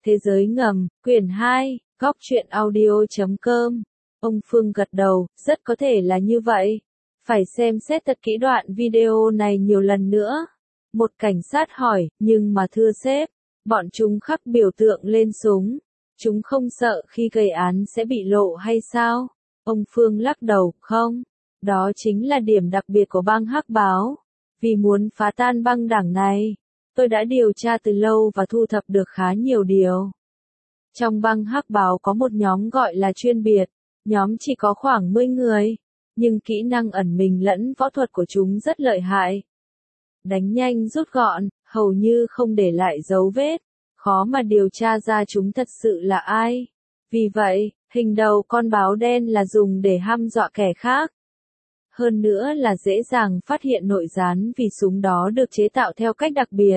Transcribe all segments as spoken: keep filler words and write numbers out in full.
Thế giới ngầm, quyển hai, góc truyện audio chấm com. Ông Phương gật đầu, rất có thể là như vậy. Phải xem xét thật kỹ đoạn video này nhiều lần nữa. Một cảnh sát hỏi, nhưng mà thưa sếp, bọn chúng khắc biểu tượng lên súng. Chúng không sợ khi gây án sẽ bị lộ hay sao? Ông Phương lắc đầu, không. Đó chính là điểm đặc biệt của băng Hắc Báo. Vì muốn phá tan băng đảng này, tôi đã điều tra từ lâu và thu thập được khá nhiều điều. Trong băng Hắc Báo có một nhóm gọi là chuyên biệt, nhóm chỉ có khoảng mười người, nhưng kỹ năng ẩn mình lẫn võ thuật của chúng rất lợi hại. Đánh nhanh rút gọn, hầu như không để lại dấu vết, khó mà điều tra ra chúng thật sự là ai. Vì vậy, hình đầu con báo đen là dùng để hăm dọa kẻ khác. Hơn nữa là dễ dàng phát hiện nội gián vì súng đó được chế tạo theo cách đặc biệt.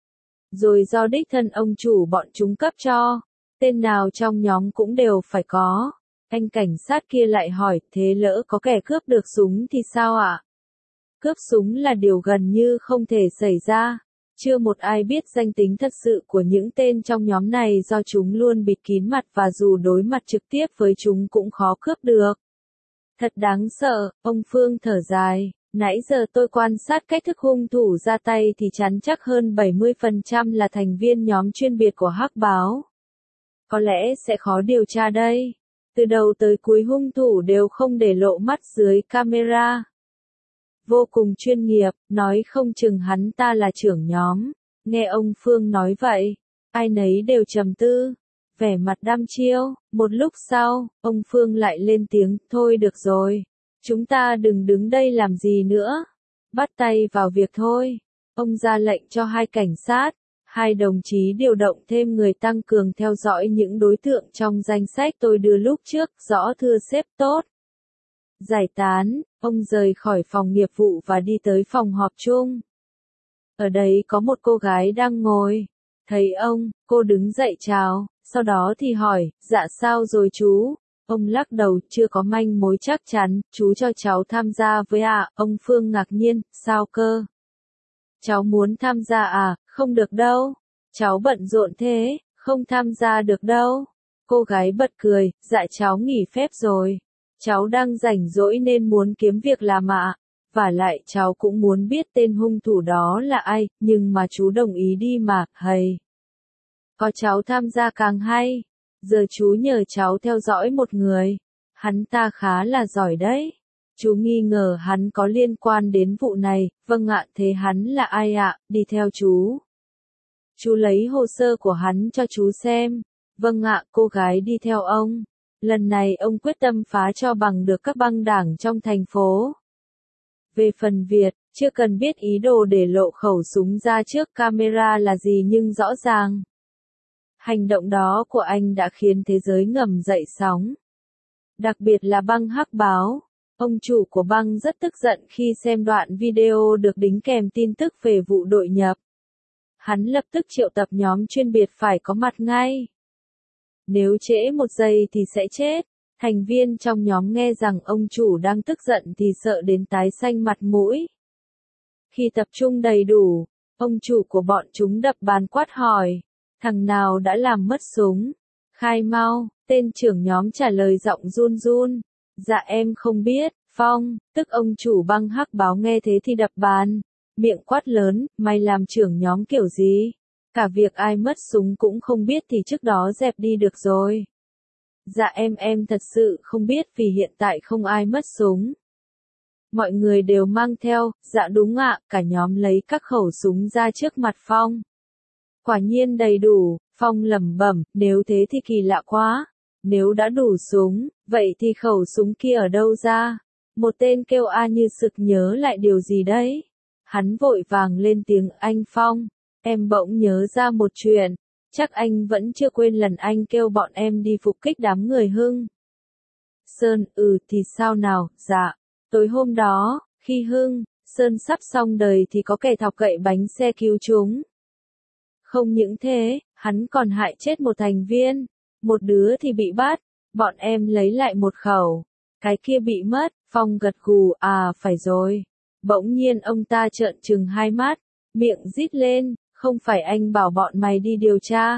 Rồi do đích thân ông chủ bọn chúng cấp cho, tên nào trong nhóm cũng đều phải có. Anh cảnh sát kia lại hỏi, thế lỡ có kẻ cướp được súng thì sao ạ? Cướp súng là điều gần như không thể xảy ra. Chưa một ai biết danh tính thật sự của những tên trong nhóm này do chúng luôn bịt kín mặt và dù đối mặt trực tiếp với chúng cũng khó cướp được. Thật đáng sợ, ông Phương thở dài. Nãy giờ tôi quan sát cách thức hung thủ ra tay thì chắn chắc hơn bảy mươi phần trăm là thành viên nhóm chuyên biệt của Hắc Báo. Có lẽ sẽ khó điều tra đây. Từ đầu tới cuối hung thủ đều không để lộ mắt dưới camera. Vô cùng chuyên nghiệp, nói không chừng hắn ta là trưởng nhóm. Nghe ông Phương nói vậy, ai nấy đều trầm tư, vẻ mặt đăm chiêu. Một lúc sau, ông Phương lại lên tiếng, thôi được rồi. Chúng ta đừng đứng đây làm gì nữa. Bắt tay vào việc thôi. Ông ra lệnh cho hai cảnh sát, hai đồng chí điều động thêm người tăng cường theo dõi những đối tượng trong danh sách tôi đưa lúc trước, rõ thưa sếp tốt. Giải tán, ông rời khỏi phòng nghiệp vụ và đi tới phòng họp chung. Ở đấy có một cô gái đang ngồi. Thấy ông, cô đứng dậy chào, sau đó thì hỏi, dạ sao rồi chú? Ông lắc đầu, chưa có manh mối chắc chắn, chú cho cháu tham gia với à, ông Phương ngạc nhiên, sao cơ? Cháu muốn tham gia à, không được đâu. Cháu bận rộn thế, không tham gia được đâu. Cô gái bật cười, dạ cháu nghỉ phép rồi. Cháu đang rảnh rỗi nên muốn kiếm việc làm ạ. Và lại cháu cũng muốn biết tên hung thủ đó là ai, nhưng mà chú đồng ý đi mà, hầy. Có cháu tham gia càng hay. Giờ chú nhờ cháu theo dõi một người. Hắn ta khá là giỏi đấy. Chú nghi ngờ hắn có liên quan đến vụ này, vâng ạ, thế hắn là ai ạ, đi theo chú. Chú lấy hồ sơ của hắn cho chú xem. Vâng ạ, cô gái đi theo ông. Lần này ông quyết tâm phá cho bằng được các băng đảng trong thành phố. Về phần Việt, chưa cần biết ý đồ để lộ khẩu súng ra trước camera là gì nhưng rõ ràng. Hành động đó của anh đã khiến thế giới ngầm dậy sóng. Đặc biệt là băng Hắc Báo. Ông chủ của băng rất tức giận khi xem đoạn video được đính kèm tin tức về vụ đội nhập. Hắn lập tức triệu tập nhóm chuyên biệt phải có mặt ngay. Nếu trễ một giây thì sẽ chết. Thành viên trong nhóm nghe rằng ông chủ đang tức giận thì sợ đến tái xanh mặt mũi. Khi tập trung đầy đủ, ông chủ của bọn chúng đập bàn quát hỏi. Thằng nào đã làm mất súng? Khai mau, tên trưởng nhóm trả lời giọng run run. Dạ em không biết, Phong, tức ông chủ băng Hắc Báo nghe thế thì đập bàn. Miệng quát lớn, mày làm trưởng nhóm kiểu gì? Cả việc ai mất súng cũng không biết thì trước đó dẹp đi được rồi. Dạ em em thật sự không biết vì hiện tại không ai mất súng. Mọi người đều mang theo, dạ đúng ạ, cả nhóm lấy các khẩu súng ra trước mặt Phong. Quả nhiên đầy đủ, Phong lẩm bẩm, nếu thế thì kỳ lạ quá. Nếu đã đủ súng, vậy thì khẩu súng kia ở đâu ra? Một tên kêu a như sực nhớ lại điều gì đấy. Hắn vội vàng lên tiếng, anh Phong, em bỗng nhớ ra một chuyện. Chắc anh vẫn chưa quên lần anh kêu bọn em đi phục kích đám người Hưng. Sơn, ừ thì sao nào, dạ. Tối hôm đó, khi Hưng, Sơn sắp xong đời thì có kẻ thọc gậy bánh xe cứu chúng. Không những thế, hắn còn hại chết một thành viên. Một đứa thì bị bắt, bọn em lấy lại một khẩu. Cái kia bị mất, Phong gật gù, à phải rồi. Bỗng nhiên ông ta trợn trừng hai mắt, miệng rít lên, không phải anh bảo bọn mày đi điều tra.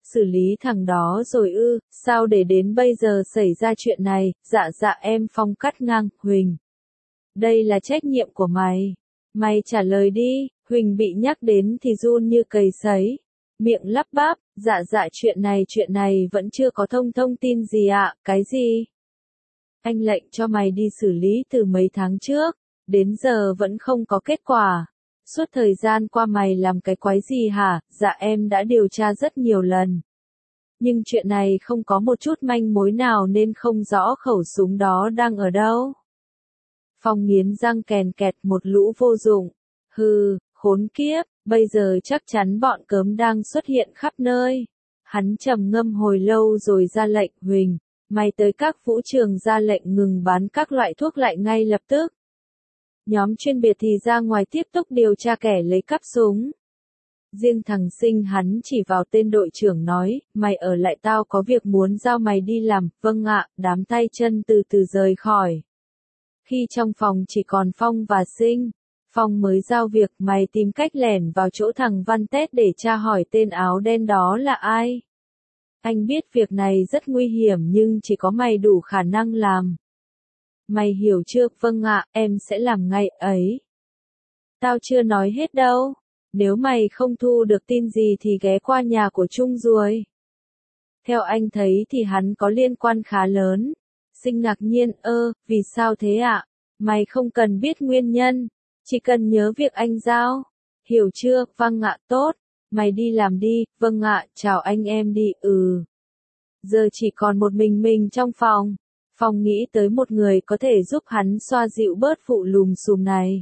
xử lý thằng đó rồi ư, sao để đến bây giờ xảy ra chuyện này, dạ dạ em Phong cắt ngang, Huỳnh. Đây là trách nhiệm của mày. Mày trả lời đi, Huỳnh bị nhắc đến thì run như cầy sấy. Miệng lắp bắp, dạ dạ chuyện này chuyện này vẫn chưa có thông thông tin gì ạ, cái gì? Anh lệnh cho mày đi xử lý từ mấy tháng trước, đến giờ vẫn không có kết quả. Suốt thời gian qua mày làm cái quái gì hả? Dạ em đã điều tra rất nhiều lần. Nhưng chuyện này không có một chút manh mối nào nên không rõ khẩu súng đó đang ở đâu. Phong nghiến răng kèn kẹt một lũ vô dụng. Hừ, khốn kiếp, bây giờ chắc chắn bọn cớm đang xuất hiện khắp nơi. Hắn trầm ngâm hồi lâu rồi ra lệnh, Huỳnh, mày tới các vũ trường ra lệnh ngừng bán các loại thuốc lại ngay lập tức. Nhóm chuyên biệt thì ra ngoài tiếp tục điều tra kẻ lấy cắp súng. Riêng thằng Sinh hắn chỉ vào tên đội trưởng nói, mày ở lại tao có việc muốn giao mày đi làm, vâng ạ, đám tay chân từ từ rời khỏi. Khi trong phòng chỉ còn Phong và Sinh, Phong mới giao việc, mày tìm cách lẻn vào chỗ thằng Văn Tết để tra hỏi tên áo đen đó là ai. Anh biết việc này rất nguy hiểm nhưng chỉ có mày đủ khả năng làm. Mày hiểu chưa? Vâng ạ, em sẽ làm ngay ấy. Tao chưa nói hết đâu. Nếu mày không thu được tin gì thì ghé qua nhà của Trung rồi. Theo anh thấy thì hắn có liên quan khá lớn. Sinh ngạc nhiên, ơ, vì sao thế ạ? Mày không cần biết nguyên nhân, chỉ cần nhớ việc anh giao. Hiểu chưa? Vâng ạ, tốt. Mày đi làm đi, vâng ạ, chào anh em đi, ừ. Giờ chỉ còn một mình mình trong phòng. Phong nghĩ tới một người có thể giúp hắn xoa dịu bớt vụ lùm xùm này.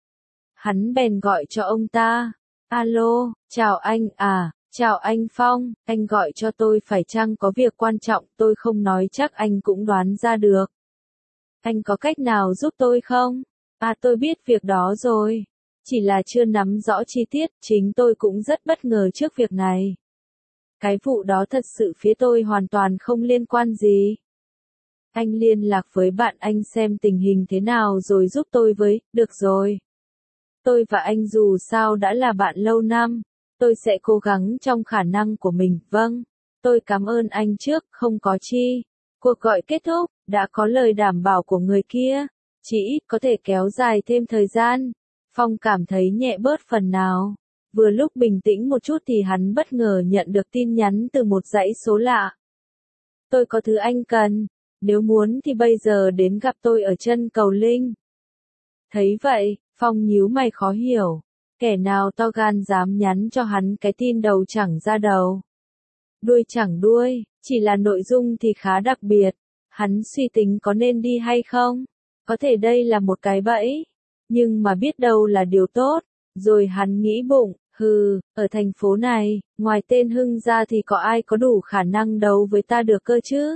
Hắn bèn gọi cho ông ta. Alo, chào anh, à, chào anh Phong, anh gọi cho tôi phải chăng có việc quan trọng, tôi không nói chắc anh cũng đoán ra được. Anh có cách nào giúp tôi không? À tôi biết việc đó rồi. Chỉ là chưa nắm rõ chi tiết, chính tôi cũng rất bất ngờ trước việc này. Cái vụ đó thật sự phía tôi hoàn toàn không liên quan gì. Anh liên lạc với bạn anh xem tình hình thế nào rồi giúp tôi với, được rồi. Tôi và anh dù sao đã là bạn lâu năm, tôi sẽ cố gắng trong khả năng của mình, vâng. Tôi cảm ơn anh trước, không có chi. Cuộc gọi kết thúc, đã có lời đảm bảo của người kia, chỉ ít có thể kéo dài thêm thời gian. Phong cảm thấy nhẹ bớt phần nào. Vừa lúc bình tĩnh một chút thì hắn bất ngờ nhận được tin nhắn từ một dãy số lạ. Tôi có thứ anh cần, nếu muốn thì bây giờ đến gặp tôi ở chân cầu Linh. Thấy vậy, Phong nhíu mày khó hiểu. Kẻ nào to gan dám nhắn cho hắn cái tin đầu chẳng ra đầu. Đuôi chẳng đuôi, chỉ là nội dung thì khá đặc biệt. Hắn suy tính có nên đi hay không? Có thể đây là một cái bẫy. Nhưng mà biết đâu là điều tốt. Rồi hắn nghĩ bụng, hừ, ở thành phố này, ngoài tên Hưng ra thì có ai có đủ khả năng đấu với ta được cơ chứ?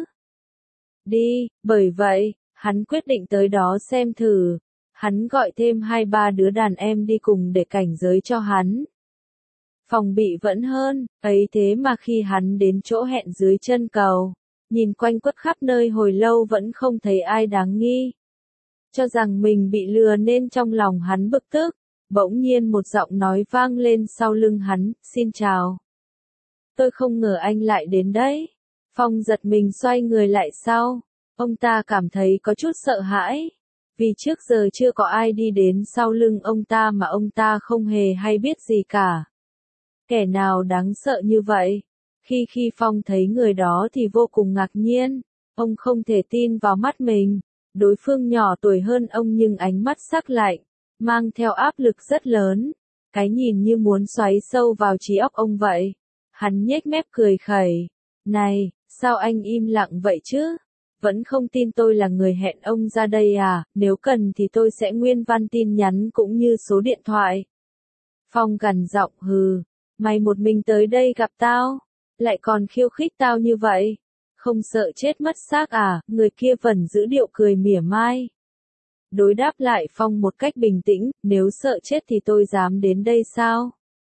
Đi, bởi vậy, hắn quyết định tới đó xem thử. Hắn gọi thêm hai ba đứa đàn em đi cùng để cảnh giới cho hắn. Phòng bị vẫn hơn, ấy thế mà khi hắn đến chỗ hẹn dưới chân cầu, nhìn quanh quất khắp nơi hồi lâu vẫn không thấy ai đáng nghi. Cho rằng mình bị lừa nên trong lòng hắn bực tức, bỗng nhiên một giọng nói vang lên sau lưng hắn, xin chào. Tôi không ngờ anh lại đến đấy. Phong giật mình xoay người lại sau, ông ta cảm thấy có chút sợ hãi. Vì trước giờ chưa có ai đi đến sau lưng ông ta mà ông ta không hề hay biết gì cả. Kẻ nào đáng sợ như vậy? Khi khi Phong thấy người đó thì vô cùng ngạc nhiên. Ông không thể tin vào mắt mình. Đối phương nhỏ tuổi hơn ông nhưng ánh mắt sắc lạnh, mang theo áp lực rất lớn. Cái nhìn như muốn xoáy sâu vào trí óc ông vậy. Hắn nhếch mép cười khẩy. Này, sao anh im lặng vậy chứ? Vẫn không tin tôi là người hẹn ông ra đây à? Nếu cần thì tôi sẽ nguyên văn tin nhắn cũng như số điện thoại. Phong gằn giọng, hừ. Mày một mình tới đây gặp tao, lại còn khiêu khích tao như vậy. Không sợ chết mất xác à? Người kia vẫn giữ điệu cười mỉa mai. Đối đáp lại Phong một cách bình tĩnh, nếu sợ chết thì tôi dám đến đây sao?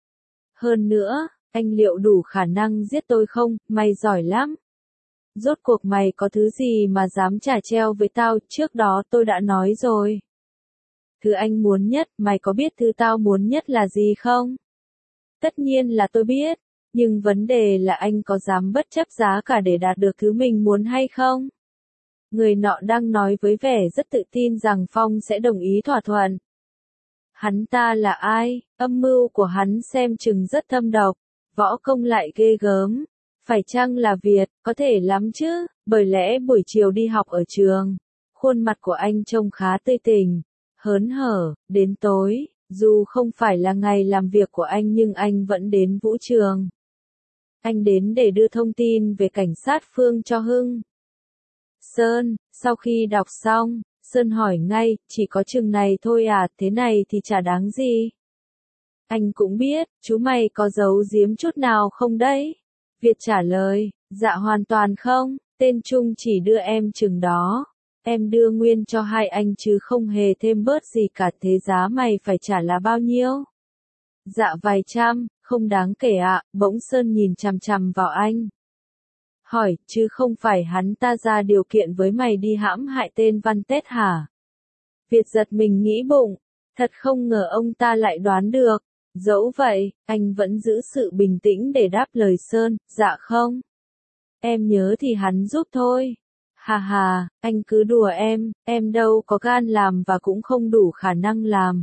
Hơn nữa, anh liệu đủ khả năng giết tôi không? Mày giỏi lắm. Rốt cuộc mày có thứ gì mà dám trả treo với tao, trước đó tôi đã nói rồi. Thứ anh muốn nhất, mày có biết thứ tao muốn nhất là gì không? Tất nhiên là tôi biết. Nhưng vấn đề là anh có dám bất chấp giá cả để đạt được thứ mình muốn hay không? Người nọ đang nói với vẻ rất tự tin rằng Phong sẽ đồng ý thỏa thuận. Hắn ta là ai? Âm mưu của hắn xem chừng rất thâm độc, võ công lại ghê gớm. Phải chăng là Việt? Có thể lắm chứ, bởi lẽ buổi chiều đi học ở trường, khuôn mặt của anh trông khá tươi tỉnh, hớn hở, đến tối, dù không phải là ngày làm việc của anh nhưng anh vẫn đến vũ trường. Anh đến để đưa thông tin về cảnh sát Phương cho Hưng. Sơn, sau khi đọc xong, Sơn hỏi ngay, chỉ có chừng này thôi à, thế này thì chả đáng gì. Anh cũng biết, chú mày có giấu giếm chút nào không đấy? Việt trả lời, dạ hoàn toàn không, tên Trung chỉ đưa em chừng đó. Em đưa nguyên cho hai anh chứ không hề thêm bớt gì cả, thế giá mày phải trả là bao nhiêu? Dạ vài trăm, không đáng kể ạ, bỗng Sơn nhìn chằm chằm vào anh. Hỏi, chứ không phải hắn ta ra điều kiện với mày đi hãm hại tên Văn Tết hả? Việt giật mình nghĩ bụng, thật không ngờ ông ta lại đoán được. Dẫu vậy, anh vẫn giữ sự bình tĩnh để đáp lời Sơn, dạ không. Em nhớ thì hắn giúp thôi. Hà hà, anh cứ đùa em, em đâu có gan làm và cũng không đủ khả năng làm.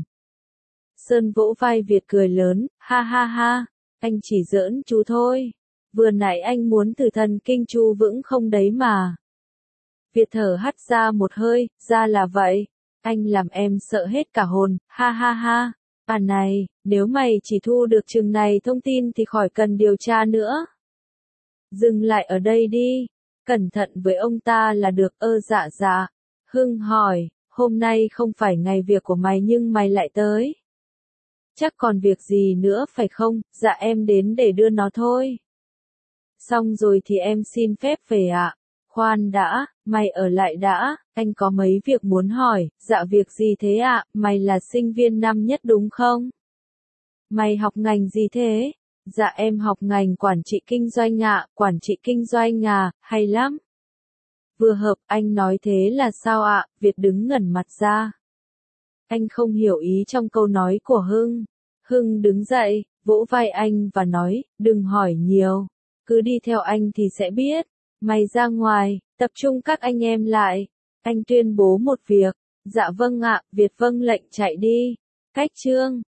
Sơn vỗ vai Việt cười lớn, ha ha ha, anh chỉ giỡn chú thôi. Vừa nãy anh muốn thử thần kinh chú vững không đấy mà. Việt thở hắt ra một hơi, ra là vậy. Anh làm em sợ hết cả hồn, ha ha ha. À này, nếu mày chỉ thu được chừng này thông tin thì khỏi cần điều tra nữa. Dừng lại ở đây đi. Cẩn thận với ông ta là được. Ơ dạ dạ. Hưng hỏi, hôm nay không phải ngày việc của mày nhưng mày lại tới. Chắc còn việc gì nữa phải không? Dạ em đến để đưa nó thôi. Xong rồi thì em xin phép về ạ. Khoan đã, mày ở lại đã, anh có mấy việc muốn hỏi. Dạ việc gì thế ạ? Mày là sinh viên năm nhất đúng không? Mày học ngành gì thế? Dạ em học ngành quản trị kinh doanh ạ. Quản trị kinh doanh à, hay lắm. Vừa hợp, anh nói thế là sao ạ? Việt đứng ngẩn mặt ra. Anh không hiểu ý trong câu nói của Hưng. Hưng đứng dậy, vỗ vai anh và nói, đừng hỏi nhiều. Cứ đi theo anh thì sẽ biết. Mày ra ngoài, tập trung các anh em lại. Anh tuyên bố một việc. Dạ vâng ạ, Việt vâng lệnh chạy đi. Cách chương.